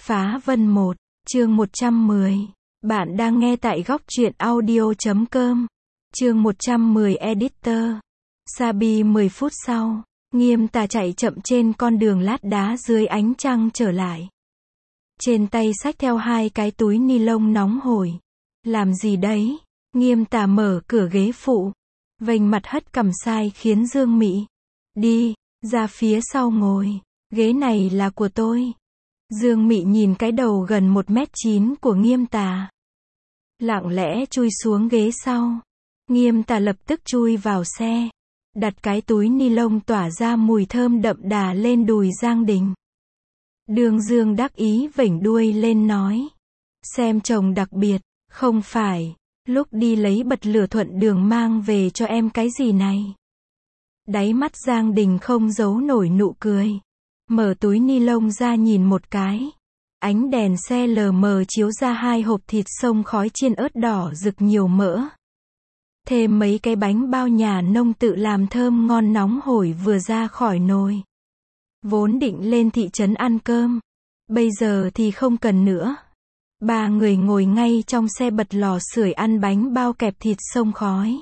Phá Vân 1, chương 110. Bạn đang nghe tại góc truyện audio.com. Chương 110 Editor. Sabi 10 phút sau, Nghiêm Tà chạy chậm trên con đường lát đá dưới ánh trăng trở lại. Trên tay xách theo 2 cái túi ni lông nóng hổi. Làm gì đấy? Nghiêm Tà mở cửa ghế phụ, vênh mặt hất cằm sai khiến Dương Mị. Đi, ra phía sau ngồi, ghế này là của tôi. Dương Mị nhìn cái đầu gần 1m9 của Nghiêm Tà, lặng lẽ chui xuống ghế sau. Nghiêm Tà lập tức chui vào xe, đặt cái túi ni lông tỏa ra mùi thơm đậm đà lên đùi Giang Đình. Đường Dương đắc ý vểnh đuôi lên nói, xem chồng đặc biệt, không phải, lúc đi lấy bật lửa thuận đường mang về cho em cái gì này. Đáy mắt Giang Đình không giấu nổi nụ cười, mở túi ni lông ra nhìn một cái. Ánh đèn xe lờ mờ chiếu ra 2 hộp thịt xông khói chiên ớt đỏ rực nhiều mỡ. Thêm mấy cái bánh bao nhà nông tự làm thơm ngon nóng hổi vừa ra khỏi nồi. Vốn định lên thị trấn ăn cơm, bây giờ thì không cần nữa. 3 người ngồi ngay trong xe bật lò sưởi ăn bánh bao kẹp thịt xông khói.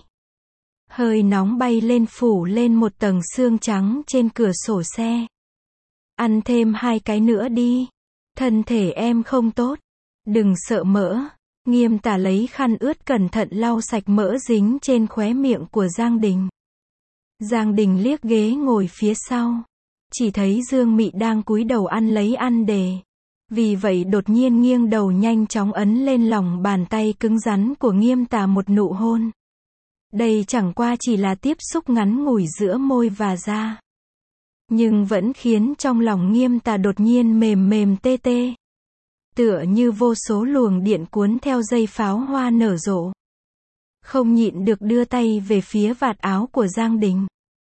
Hơi nóng bay lên phủ lên một tầng sương trắng trên cửa sổ xe. Ăn thêm 2 cái nữa đi. Thân thể em không tốt. Đừng sợ mỡ. Nghiêm Tà lấy khăn ướt cẩn thận lau sạch mỡ dính trên khóe miệng của Giang Đình. Giang Đình liếc ghế ngồi phía sau, chỉ thấy Dương Mị đang cúi đầu ăn lấy ăn đề. Vì vậy đột nhiên nghiêng đầu nhanh chóng ấn lên lòng bàn tay cứng rắn của Nghiêm Tà một nụ hôn. Đây chẳng qua chỉ là tiếp xúc ngắn ngủi giữa môi và da, nhưng vẫn khiến trong lòng Nghiêm Tà đột nhiên mềm mềm tê tê. Tựa như vô số luồng điện cuốn theo dây pháo hoa nở rộ. Không nhịn được đưa tay về phía vạt áo của Giang Đình.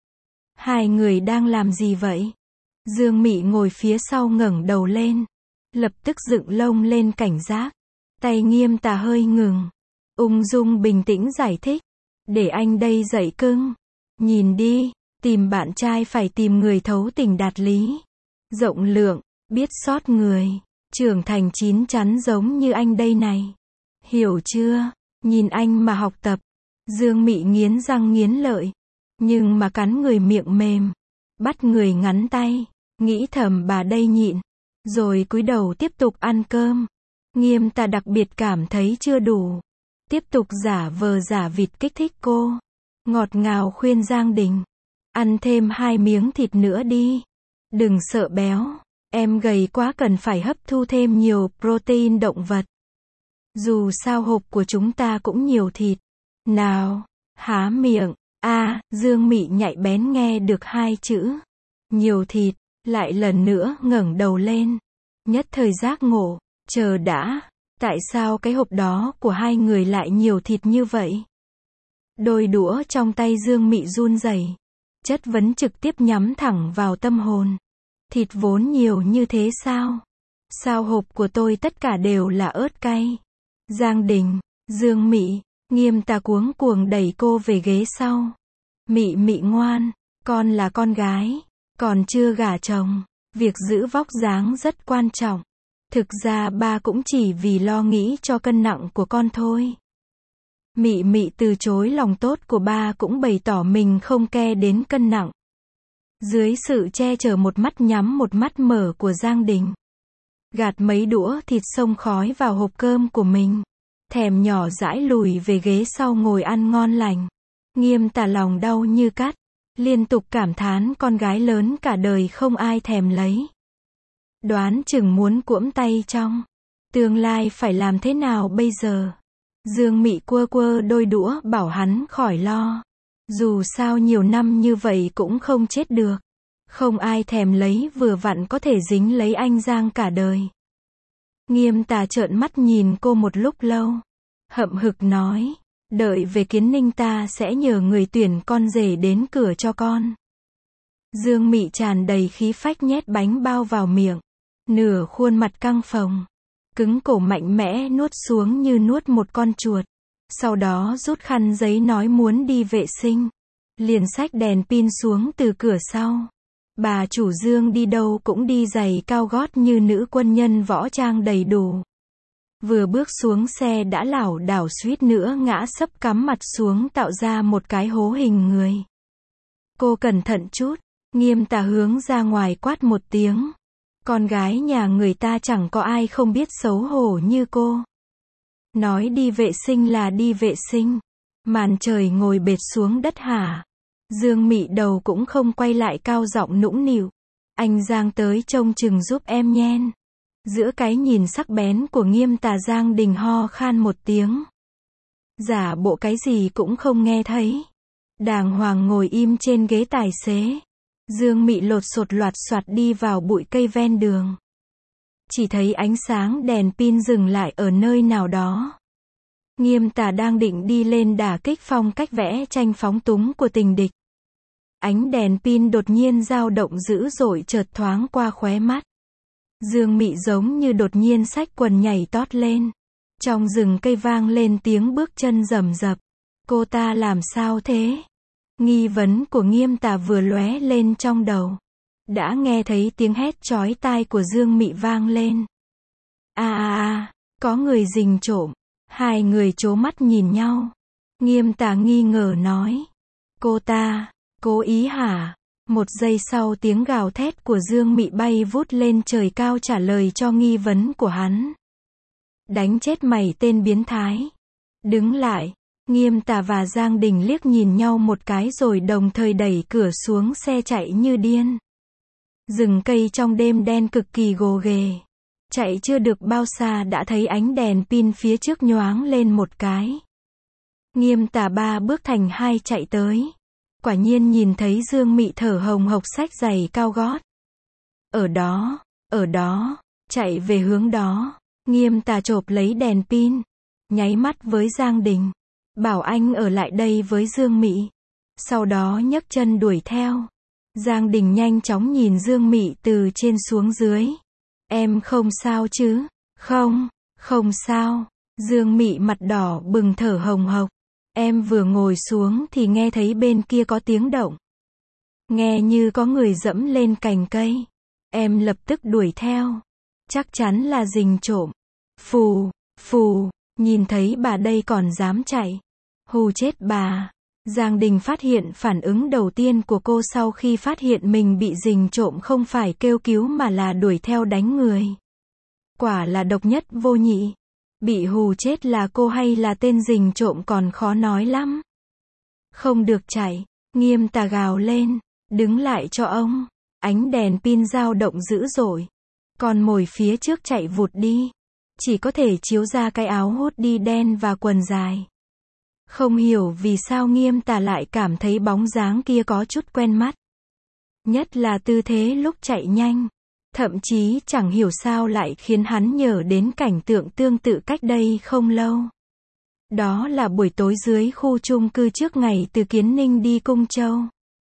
Hai người đang làm gì vậy? Dương Mị ngồi phía sau ngẩng đầu lên, lập tức dựng lông lên cảnh giác. Tay Nghiêm Tà hơi ngừng, ung dung bình tĩnh giải thích. Để anh đây dạy cưng. Nhìn đi, tìm bạn trai phải tìm người thấu tình đạt lý, rộng lượng, biết xót người, trưởng thành chín chắn giống như anh đây này. Hiểu chưa? Nhìn anh mà học tập. Dương Mị nghiến răng nghiến lợi, nhưng mà cắn người miệng mềm, bắt người ngắn tay, nghĩ thầm bà đây nhịn, rồi cúi đầu tiếp tục ăn cơm. Nghiêm Tà đặc biệt cảm thấy chưa đủ, tiếp tục giả vờ giả vịt kích thích cô. Ngọt ngào khuyên Giang Đình, ăn thêm 2 miếng thịt nữa đi. Đừng sợ béo, em gầy quá cần phải hấp thu thêm nhiều protein động vật. Dù sao hộp của chúng ta cũng nhiều thịt. Nào, há miệng. Dương Mị nhạy bén nghe được 2 chữ nhiều thịt, lại lần nữa ngẩng đầu lên. Nhất thời giác ngộ, chờ đã, tại sao cái hộp đó của 2 người lại nhiều thịt như vậy? Đôi đũa trong tay Dương Mị run rẩy, chất vấn trực tiếp nhắm thẳng vào tâm hồn. Thịt vốn nhiều như thế sao? Sao hộp của tôi tất cả đều là ớt cay? Giang Đình, Dương Mị, Nghiêm Tà cuống cuồng đẩy cô về ghế sau. Mị Mị ngoan, con là con gái, còn chưa gả chồng, việc giữ vóc dáng rất quan trọng. Thực ra ba cũng chỉ vì lo nghĩ cho cân nặng của con thôi. Mị Mị từ chối lòng tốt của ba cũng bày tỏ mình không ke đến cân nặng. Dưới sự che chở một mắt nhắm một mắt mở của Giang Đình, gạt mấy đũa thịt xông khói vào hộp cơm của mình, thèm nhỏ dãi lùi về ghế sau ngồi ăn ngon lành. Nghiêm Tà lòng đau như cắt, liên tục cảm thán con gái lớn cả đời không ai thèm lấy. Đoán chừng muốn cuỗm tay trong tương lai phải làm thế nào bây giờ? Dương Mị quơ quơ đôi đũa bảo hắn khỏi lo. Dù sao nhiều năm như vậy cũng không chết được. Không ai thèm lấy vừa vặn có thể dính lấy anh Giang cả đời. Nghiêm Tà trợn mắt nhìn cô một lúc lâu, hậm hực nói, đợi về Kiến Ninh ta sẽ nhờ người tuyển con rể đến cửa cho con. Dương Mị tràn đầy khí phách nhét bánh bao vào miệng, nửa khuôn mặt căng phồng, cứng cổ mạnh mẽ nuốt xuống như nuốt một con chuột. Sau đó rút khăn giấy nói muốn đi vệ sinh, liền xách đèn pin xuống từ cửa sau. Bà chủ Dương đi đâu cũng đi giày cao gót như nữ quân nhân võ trang đầy đủ. Vừa bước xuống xe đã lảo đảo suýt nữa ngã sấp cắm mặt xuống tạo ra một cái hố hình người. Cô cẩn thận chút, Nghiêm Tà hướng ra ngoài quát một tiếng. Con gái nhà người ta chẳng có ai không biết xấu hổ như cô. Nói đi vệ sinh là đi vệ sinh. Màn trời ngồi bệt xuống đất hả? Dương Mị đầu cũng không quay lại cao giọng nũng nịu. Anh Giang tới trông chừng giúp em nhen. Giữa cái nhìn sắc bén của Nghiêm Tà, Giang Đình ho khan một tiếng. Giả bộ cái gì cũng không nghe thấy. Đàng hoàng ngồi im trên ghế tài xế. Dương Mị lột sột loạt soạt đi vào bụi cây ven đường. Chỉ thấy ánh sáng đèn pin dừng lại ở nơi nào đó. Nghiêm Tà đang định đi lên đả kích phong cách vẽ tranh phóng túng của tình địch. Ánh đèn pin đột nhiên dao động dữ dội chợt thoáng qua khóe mắt. Dương Mị giống như đột nhiên xách quần nhảy tót lên. Trong rừng cây vang lên tiếng bước chân rầm rập. Cô ta làm sao thế? Nghi vấn của Nghiêm Tà vừa lóe lên trong đầu. Đã nghe thấy tiếng hét chói tai của Dương Mị vang lên. Có người rình trộm. Hai người trố mắt nhìn nhau. Nghiêm Tà nghi ngờ nói. Cô ta, cố ý hả? Một giây sau tiếng gào thét của Dương Mị bay vút lên trời cao trả lời cho nghi vấn của hắn. Đánh chết mày tên biến thái. Đứng lại. Nghiêm Tà và Giang Đình liếc nhìn nhau một cái rồi đồng thời đẩy cửa xuống xe chạy như điên. Rừng cây trong đêm đen cực kỳ gồ ghề. Chạy chưa được bao xa đã thấy ánh đèn pin phía trước nhoáng lên một cái. Nghiêm Tà 3 bước thành 2 chạy tới. Quả nhiên nhìn thấy Dương Mị thở hồng hộc xách giày cao gót. Ở đó, chạy về hướng đó. Nghiêm Tà chộp lấy đèn pin. Nháy mắt với Giang Đình. Bảo anh ở lại đây với Dương Mị. Sau đó nhấc chân đuổi theo. Giang Đình nhanh chóng nhìn Dương Mị từ trên xuống dưới. Em không sao chứ? Không sao. Dương Mị mặt đỏ bừng thở hồng hộc. Em vừa ngồi xuống thì nghe thấy bên kia có tiếng động. Nghe như có người dẫm lên cành cây. Em lập tức đuổi theo. Chắc chắn là rình trộm. Phù, nhìn thấy bà đây còn dám chạy. Hù chết bà. Giang Đình phát hiện phản ứng đầu tiên của cô sau khi phát hiện mình bị rình trộm không phải kêu cứu mà là đuổi theo đánh người. Quả là độc nhất vô nhị. Bị hù chết là cô hay là tên rình trộm còn khó nói lắm. Không được chạy. Nghiêm Tà gào lên. Đứng lại cho ông. Ánh đèn pin dao động dữ dội. Con mồi phía trước chạy vụt đi. Chỉ có thể chiếu ra cái áo hoodie đen và quần dài. Không hiểu vì sao Nghiêm Tà lại cảm thấy bóng dáng kia có chút quen mắt. Nhất là tư thế lúc chạy nhanh. Thậm chí chẳng hiểu sao lại khiến hắn nhớ đến cảnh tượng tương tự cách đây không lâu. Đó là buổi tối dưới khu chung cư trước ngày từ Kiến Ninh đi Cung Châu.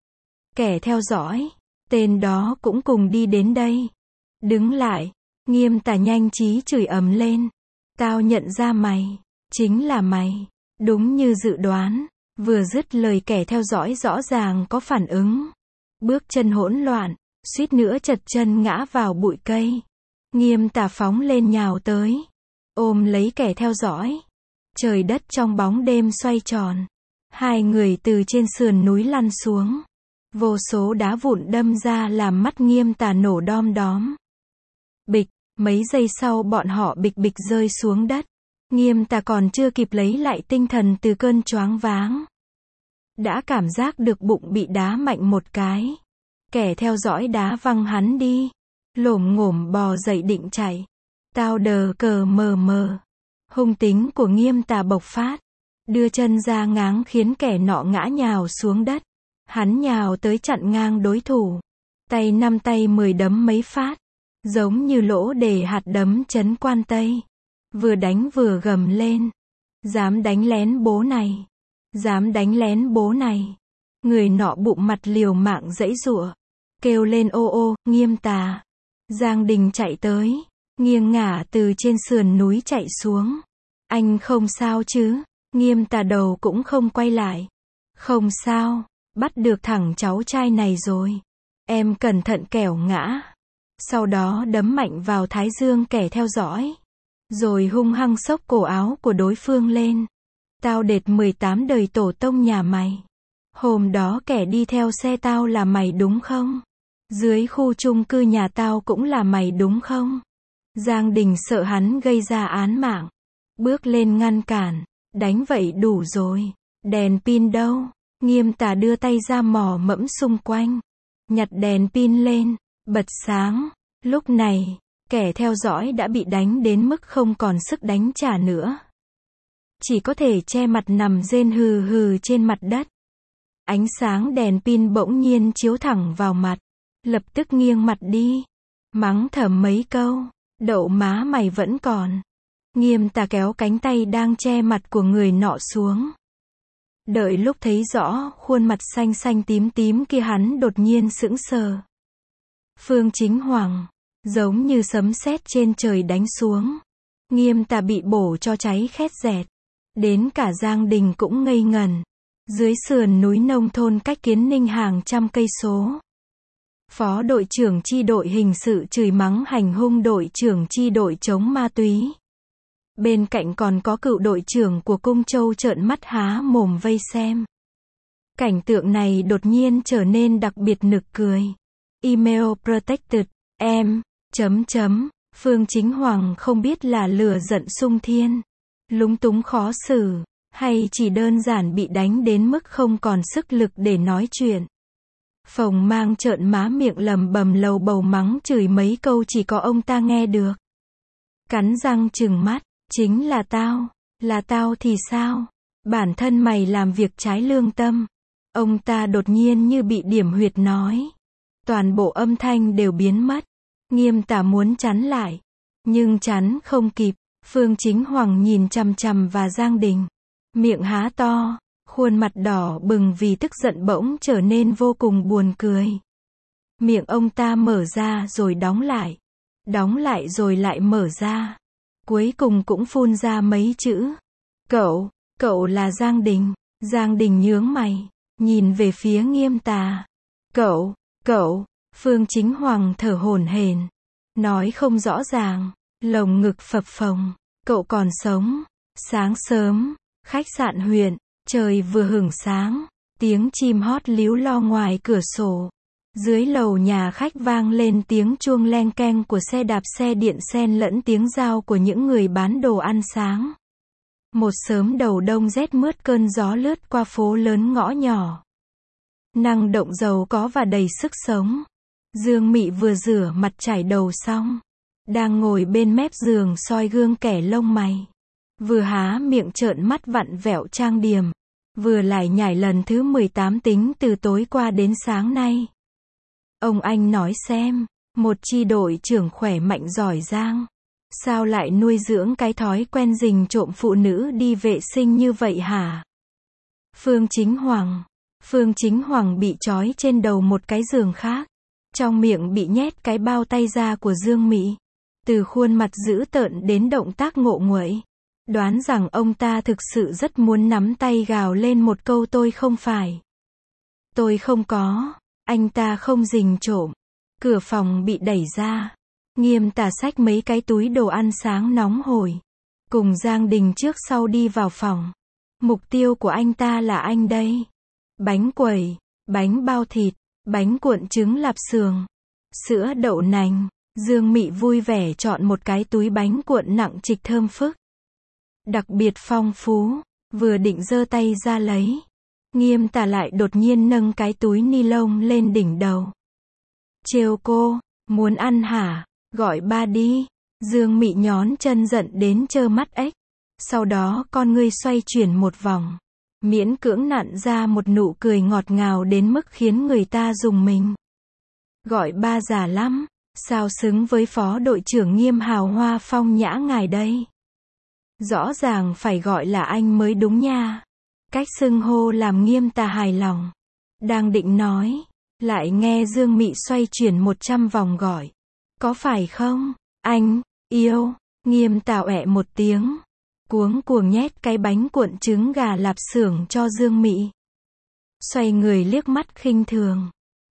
Kẻ theo dõi, tên đó cũng cùng đi đến đây. Đứng lại, Nghiêm Tà nhanh trí chửi ầm lên. Tao nhận ra mày, chính là mày. Đúng như dự đoán, vừa dứt lời kẻ theo dõi rõ ràng có phản ứng. Bước chân hỗn loạn, suýt nữa trật chân ngã vào bụi cây. Nghiêm Tà phóng lên nhào tới, ôm lấy kẻ theo dõi. Trời đất trong bóng đêm xoay tròn. Hai người từ trên sườn núi lăn xuống. Vô số đá vụn đâm ra làm mắt Nghiêm Tà nổ đom đóm. Bịch, mấy giây sau bọn họ bịch bịch rơi xuống đất. Nghiêm Tà còn chưa kịp lấy lại tinh thần từ cơn choáng váng. Đã cảm giác được bụng bị đá mạnh một cái. Kẻ theo dõi đá văng hắn đi. Lổm ngổm bò dậy định chạy. Tao đờ cờ mờ mờ. Hung tính của Nghiêm Tà bộc phát. Đưa chân ra ngáng khiến kẻ nọ ngã nhào xuống đất. Hắn nhào tới chặn ngang đối thủ. Tay 5 tay 10 đấm mấy phát. Giống như lỗ để hạt đấm chấn Quan Tây. Vừa đánh vừa gầm lên. Dám đánh lén bố này. Dám đánh lén bố này. Người nọ bụng mặt liều mạng giãy giụa. Kêu lên ô ô, Nghiêm Tà. Giang Đình chạy tới. Nghiêng ngả từ trên sườn núi chạy xuống. Anh không sao chứ? Nghiêm Tà đầu cũng không quay lại. Không sao, bắt được thằng cháu trai này rồi. Em cẩn thận kẻo ngã. Sau đó đấm mạnh vào thái dương kẻ theo dõi. Rồi hung hăng xốc cổ áo của đối phương lên. Tao đệt 18 đời tổ tông nhà mày. Hôm đó kẻ đi theo xe tao là mày đúng không? Dưới khu chung cư nhà tao cũng là mày đúng không? Giang Đình sợ hắn gây ra án mạng. Bước lên ngăn cản. Đánh vậy đủ rồi. Đèn pin đâu? Nghiêm Tà đưa tay ra mò mẫm xung quanh. Nhặt đèn pin lên. Bật sáng. Lúc này, kẻ theo dõi đã bị đánh đến mức không còn sức đánh trả nữa. Chỉ có thể che mặt nằm rên hừ hừ trên mặt đất. Ánh sáng đèn pin bỗng nhiên chiếu thẳng vào mặt. Lập tức nghiêng mặt đi. Mắng thầm mấy câu. Đậu má mày vẫn còn. Nghiêm Tà kéo cánh tay đang che mặt của người nọ xuống. Đợi lúc thấy rõ khuôn mặt xanh xanh tím tím kia hắn đột nhiên sững sờ. Phương Chính Hoàng. Giống như sấm sét trên trời đánh xuống. Nghiêm Tà bị bổ cho cháy khét dẹt. Đến cả Giang Đình cũng ngây ngẩn. Dưới sườn núi nông thôn cách Kiến Ninh hàng trăm cây số. Phó đội trưởng chi đội hình sự chửi mắng hành hung đội trưởng chi đội chống ma túy. Bên cạnh còn có cựu đội trưởng của Cung Châu trợn mắt há mồm vây xem. Cảnh tượng này đột nhiên trở nên đặc biệt nực cười. Email protected, em, Phương Chính Hoàng không biết là lửa giận xung thiên, lúng túng khó xử, hay chỉ đơn giản bị đánh đến mức không còn sức lực để nói chuyện. Phồng mang trợn má miệng lầm bầm lầu bầu mắng chửi mấy câu chỉ có ông ta nghe được. Cắn răng trừng mắt, chính là tao thì sao? Bản thân mày làm việc trái lương tâm. Ông ta đột nhiên như bị điểm huyệt nói. Toàn bộ âm thanh đều biến mất. Nghiêm Tà muốn chắn lại. Nhưng chắn không kịp. Phương Chính Hoàng nhìn chằm chằm vào Giang Đình. Miệng há to. Khuôn mặt đỏ bừng vì tức giận bỗng trở nên vô cùng buồn cười. Miệng ông ta mở ra rồi đóng lại. Đóng lại rồi lại mở ra. Cuối cùng cũng phun ra mấy chữ. Cậu là Giang Đình. Giang Đình nhướng mày. Nhìn về phía Nghiêm Tà. Cậu, Phương Chính Hoàng thở hổn hển. Nói không rõ ràng. Lồng ngực phập phồng. Cậu còn sống. Sáng sớm. Khách sạn huyện. Trời vừa hửng sáng. Tiếng chim hót líu lo ngoài cửa sổ. Dưới lầu nhà khách vang lên tiếng chuông leng keng của xe đạp xe điện xen lẫn tiếng rao của những người bán đồ ăn sáng. Một sớm đầu đông rét mướt cơn gió lướt qua phố lớn ngõ nhỏ. Năng động giàu có và đầy sức sống. Dương Mị vừa rửa mặt chải đầu xong. Đang ngồi bên mép giường soi gương kẻ lông mày. Vừa há miệng trợn mắt vặn vẹo trang điểm. Vừa lải nhải lần thứ 18 tính từ tối qua đến sáng nay. Ông anh nói xem, một chi đội trưởng khỏe mạnh giỏi giang. Sao lại nuôi dưỡng cái thói quen rình trộm phụ nữ đi vệ sinh như vậy hả? Phương Chính Hoàng bị trói trên đầu một cái giường khác. Trong miệng bị nhét cái bao tay ra của Dương Mị. Từ khuôn mặt dữ tợn đến động tác ngộ nguậy. Đoán rằng ông ta thực sự rất muốn nắm tay gào lên một câu tôi không phải. Tôi không có. Anh ta không rình trộm. Cửa phòng bị đẩy ra. Nghiêm Tà xách mấy cái túi đồ ăn sáng nóng hổi. Cùng Giang Đình trước sau đi vào phòng. Mục tiêu của anh ta là anh đây. Bánh quẩy, bánh bao thịt, bánh cuộn trứng lạp xưởng, sữa đậu nành. Dương Mị vui vẻ chọn một cái túi bánh cuộn nặng trịch thơm phức. Đặc biệt phong phú. Vừa định giơ tay ra lấy. Nghiêm Tà lại đột nhiên nâng cái túi ni lông lên đỉnh đầu. Trêu cô, muốn ăn hả? Gọi ba đi. Dương Mị nhón chân giận đến trơ mắt ếch. Sau đó con ngươi xoay chuyển một vòng. Miễn cưỡng nặn ra một nụ cười ngọt ngào đến mức khiến người ta rùng mình. Gọi ba già lắm. Sao xứng với phó đội trưởng Nghiêm hào hoa phong nhã ngài đây? Rõ ràng phải gọi là anh mới đúng nha. Cách xưng hô làm Nghiêm Tà hài lòng. Đang định nói. Lại nghe Dương Mị xoay chuyển 100 vòng gọi. Có phải không? Anh, yêu. Nghiêm Tà ọe một tiếng. Cuống cuồng nhét cái bánh cuộn trứng gà lạp xưởng cho Dương Mị. Xoay người liếc mắt khinh thường.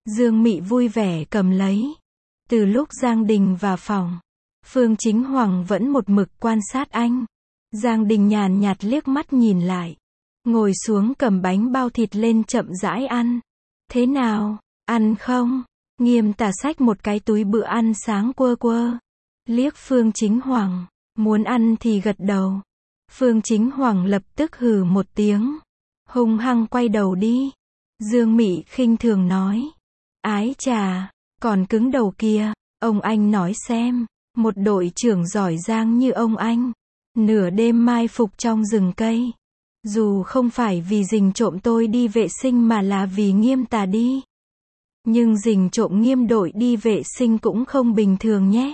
Dương Mị vui vẻ cầm lấy. Từ lúc Giang Đình vào phòng, Phương Chính Hoàng vẫn một mực quan sát anh. Giang Đình nhàn nhạt liếc mắt nhìn lại. Ngồi xuống cầm bánh bao thịt lên chậm rãi ăn. Thế nào, ăn không? Nghiêm Tà xách một cái túi bữa ăn sáng quơ quơ. Liếc Phương Chính Hoàng. Muốn ăn thì gật đầu. Phương Chính Hoàng lập tức hừ một tiếng. Hung hăng quay đầu đi. Dương Mị khinh thường nói. Ái chà, còn cứng đầu kia. Ông anh nói xem. Một đội trưởng giỏi giang như ông anh. Nửa đêm mai phục trong rừng cây. Dù không phải vì rình trộm tôi đi vệ sinh mà là vì Nghiêm Tà đi. Nhưng rình trộm Nghiêm đội đi vệ sinh cũng không bình thường nhé.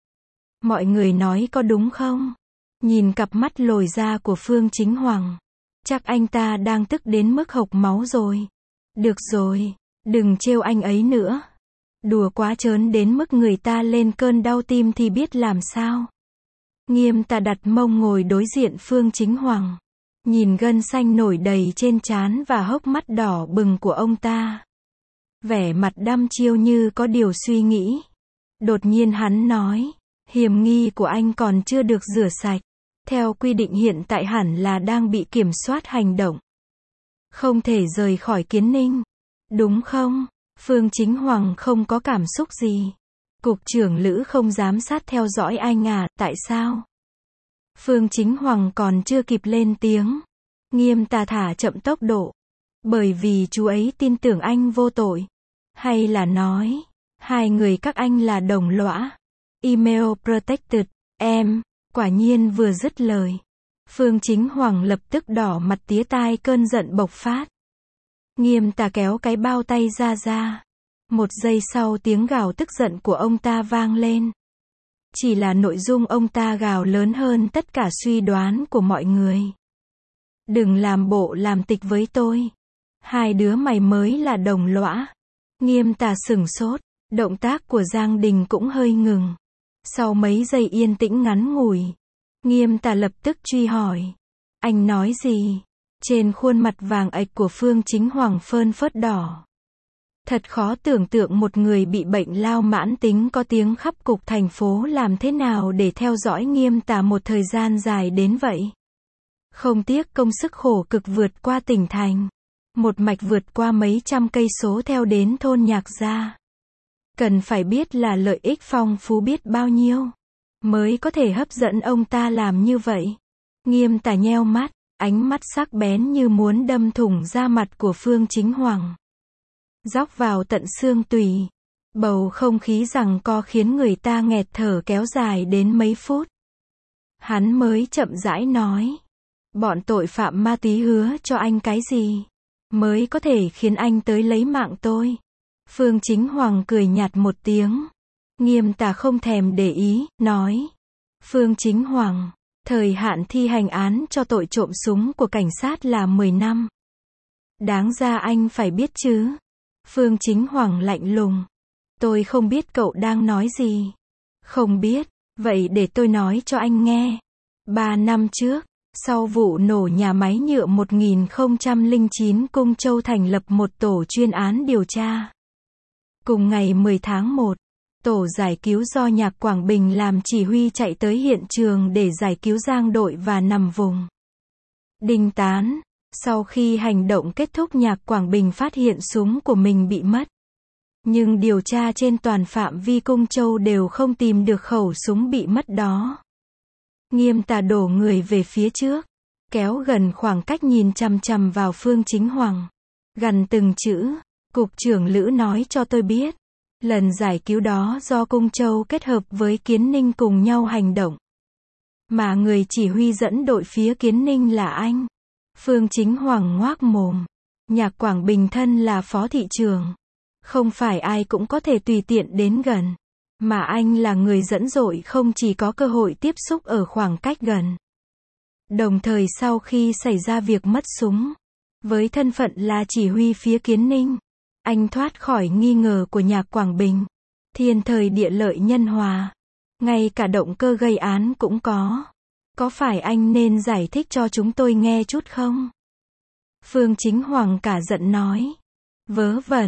Mọi người nói có đúng không? Nhìn cặp mắt lồi ra của Phương Chính Hoàng. Chắc anh ta đang tức đến mức hộc máu rồi. Được rồi, đừng trêu anh ấy nữa. Đùa quá trớn đến mức người ta lên cơn đau tim thì biết làm sao. Nghiêm Tà đặt mông ngồi đối diện Phương Chính Hoàng. Nhìn gân xanh nổi đầy trên trán và hốc mắt đỏ bừng của ông ta. Vẻ mặt đăm chiêu như có điều suy nghĩ. Đột nhiên hắn nói. Hiểm nghi của anh còn chưa được rửa sạch. Theo quy định hiện tại hẳn là đang bị kiểm soát hành động. Không thể rời khỏi Kiến Ninh. Đúng không? Phương Chính Hoàng không có cảm xúc gì. Cục trưởng Lữ không giám sát theo dõi anh à, tại sao? Phương Chính Hoàng còn chưa kịp lên tiếng. Nghiêm Tà thả chậm tốc độ. Bởi vì chú ấy tin tưởng anh vô tội. Hay là nói, hai người các anh là đồng lõa. Email protected, em. Quả nhiên vừa dứt lời. Phương Chính Hoàng lập tức đỏ mặt tía tai cơn giận bộc phát. Nghiêm Tà kéo cái bao tay ra. Một giây sau tiếng gào tức giận của ông ta vang lên. Chỉ là nội dung ông ta gào lớn hơn tất cả suy đoán của mọi người. Đừng làm bộ làm tịch với tôi. Hai đứa mày mới là đồng lõa. Nghiêm Tà sửng sốt. Động tác của Giang Đình cũng hơi ngừng. Sau mấy giây yên tĩnh ngắn ngủi, Nghiêm Tà lập tức truy hỏi. Anh nói gì? Trên khuôn mặt vàng ạch của Phương Chính Hoàng phơn phớt đỏ. Thật khó tưởng tượng một người bị bệnh lao mãn tính có tiếng khắp cục thành phố làm thế nào để theo dõi Nghiêm Tà một thời gian dài đến vậy. Không tiếc công sức khổ cực vượt qua tỉnh thành. Một mạch vượt qua mấy trăm cây số theo đến thôn Nhạc Gia. Cần phải biết là lợi ích phong phú biết bao nhiêu. Mới có thể hấp dẫn ông ta làm như vậy. Nghiêm Tà nheo mắt. Ánh mắt sắc bén như muốn đâm thủng da mặt của Phương Chính Hoàng. Dóc vào tận xương tủy. Bầu không khí giằng co khiến người ta nghẹt thở kéo dài đến mấy phút. Hắn mới chậm rãi nói. Bọn tội phạm ma túy hứa cho anh cái gì? Mới có thể khiến anh tới lấy mạng tôi. Phương Chính Hoàng cười nhạt một tiếng. Nghiêm Tà không thèm để ý, nói. Phương Chính Hoàng, thời hạn thi hành án cho tội trộm súng của cảnh sát là 10 năm. Đáng ra anh phải biết chứ. Phương Chính Hoàng lạnh lùng. Tôi không biết cậu đang nói gì. Không biết, vậy để tôi nói cho anh nghe. 3 năm trước, sau vụ nổ nhà máy nhựa 1009 Cung Châu thành lập một tổ chuyên án điều tra. Cùng ngày 10 tháng 1, tổ giải cứu do Nhạc Quảng Bình làm chỉ huy chạy tới hiện trường để giải cứu Giang đội và nằm vùng Đinh Tán. Sau khi hành động kết thúc, Nhạc Quảng Bình phát hiện súng của mình bị mất. Nhưng điều tra trên toàn phạm vi Cung Châu đều không tìm được khẩu súng bị mất đó. Nghiêm Tà đổ người về phía trước, kéo gần khoảng cách nhìn chằm chằm vào Phương Chính Hoàng. Gần từng chữ, Cục trưởng Lữ nói cho tôi biết. Lần giải cứu đó do Cung Châu kết hợp với Kiến Ninh cùng nhau hành động. Mà người chỉ huy dẫn đội phía Kiến Ninh là anh. Phương Chính Hoàng ngoác mồm. Nhạc Quảng Bình thân là phó thị trưởng. Không phải ai cũng có thể tùy tiện đến gần. Mà anh là người dẫn đội không chỉ có cơ hội tiếp xúc ở khoảng cách gần. Đồng thời sau khi xảy ra việc mất súng, với thân phận là chỉ huy phía Kiến Ninh, anh thoát khỏi nghi ngờ của Nhạc Quảng Bình. Thiên thời địa lợi nhân hòa. Ngay cả động cơ gây án cũng có. Có phải anh nên giải thích cho chúng tôi nghe chút không? Phương Chính Hoàng cả giận nói. Vớ vẩn.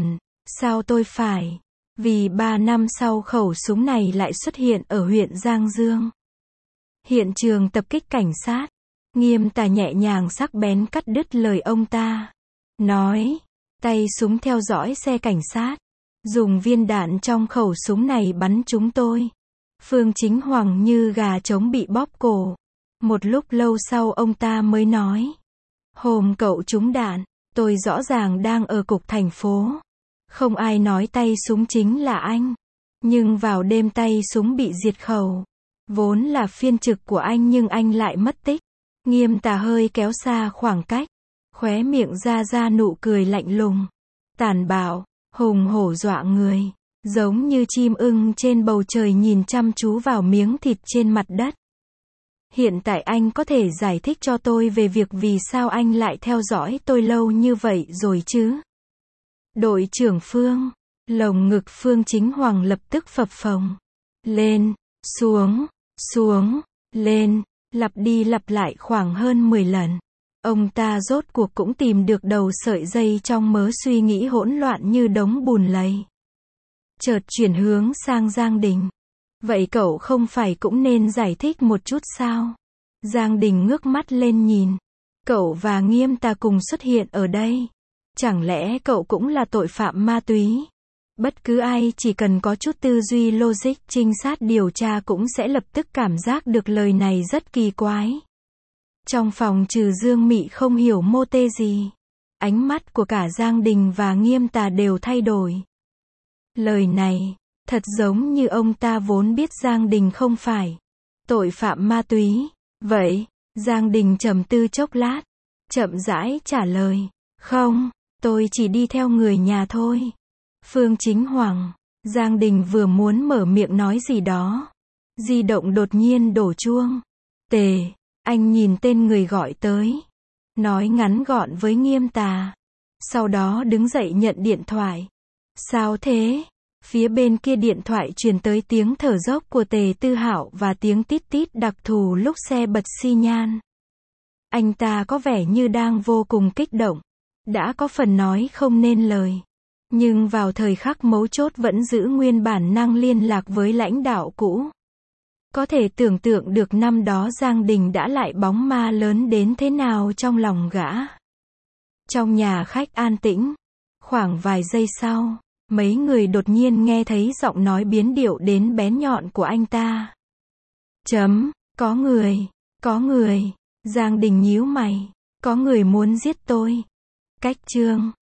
Sao tôi phải? Vì 3 năm sau khẩu súng này lại xuất hiện ở huyện Giang Dương. Hiện trường tập kích cảnh sát. Nghiêm Tà nhẹ nhàng sắc bén cắt đứt lời ông ta. Nói, tay súng theo dõi xe cảnh sát. Dùng viên đạn trong khẩu súng này bắn chúng tôi. Phương Chính Hoàng như gà trống bị bóp cổ. Một lúc lâu sau ông ta mới nói. Hôm cậu trúng đạn, tôi rõ ràng đang ở cục thành phố. Không ai nói tay súng chính là anh. Nhưng vào đêm tay súng bị diệt khẩu. Vốn là phiên trực của anh nhưng anh lại mất tích. Nghiêm Tà hơi kéo xa khoảng cách. Khóe miệng ra nụ cười lạnh lùng. Tàn bạo, hùng hổ dọa người. Giống như chim ưng trên bầu trời nhìn chăm chú vào miếng thịt trên mặt đất. Hiện tại anh có thể giải thích cho tôi về việc vì sao anh lại theo dõi tôi lâu như vậy rồi chứ? Đội trưởng Phương. Lồng ngực Phương Chính Hoàng lập tức phập phồng. Lên, xuống, xuống, lên, lặp đi lặp lại khoảng hơn 10 lần. Ông ta rốt cuộc cũng tìm được đầu sợi dây trong mớ suy nghĩ hỗn loạn như đống bùn lầy. Chợt chuyển hướng sang Giang Đình. Vậy cậu không phải cũng nên giải thích một chút sao? Giang Đình ngước mắt lên nhìn. Cậu và Nghiêm Tà cùng xuất hiện ở đây. Chẳng lẽ cậu cũng là tội phạm ma túy? Bất cứ ai chỉ cần có chút tư duy logic trinh sát điều tra cũng sẽ lập tức cảm giác được lời này rất kỳ quái. Trong phòng trừ Dương Mị không hiểu mô tê gì. Ánh mắt của cả Giang Đình và Nghiêm Tà đều thay đổi. Lời này, thật giống như ông ta vốn biết Giang Đình không phải tội phạm ma túy. Vậy, Giang Đình trầm tư chốc lát, chậm rãi trả lời. Không, tôi chỉ đi theo người nhà thôi. Phương Chính Hoàng. Giang Đình vừa muốn mở miệng nói gì đó. Di động đột nhiên đổ chuông. Tề, anh nhìn tên người gọi tới. Nói ngắn gọn với Nghiêm Tà. Sau đó đứng dậy nhận điện thoại. Sao thế? Phía bên kia điện thoại truyền tới tiếng thở dốc của Tề Tư Hạo và tiếng tít tít đặc thù lúc xe bật xi nhan. Anh ta có vẻ như đang vô cùng kích động. Đã có phần nói không nên lời. Nhưng vào thời khắc mấu chốt vẫn giữ nguyên bản năng liên lạc với lãnh đạo cũ. Có thể tưởng tượng được năm đó Giang Đình đã lại bóng ma lớn đến thế nào trong lòng gã. Trong nhà khách an tĩnh. Khoảng vài giây sau, mấy người đột nhiên nghe thấy giọng nói biến điệu đến bén nhọn của anh ta. Có người. Giang Đình nhíu mày. Có người muốn giết tôi. Cách chương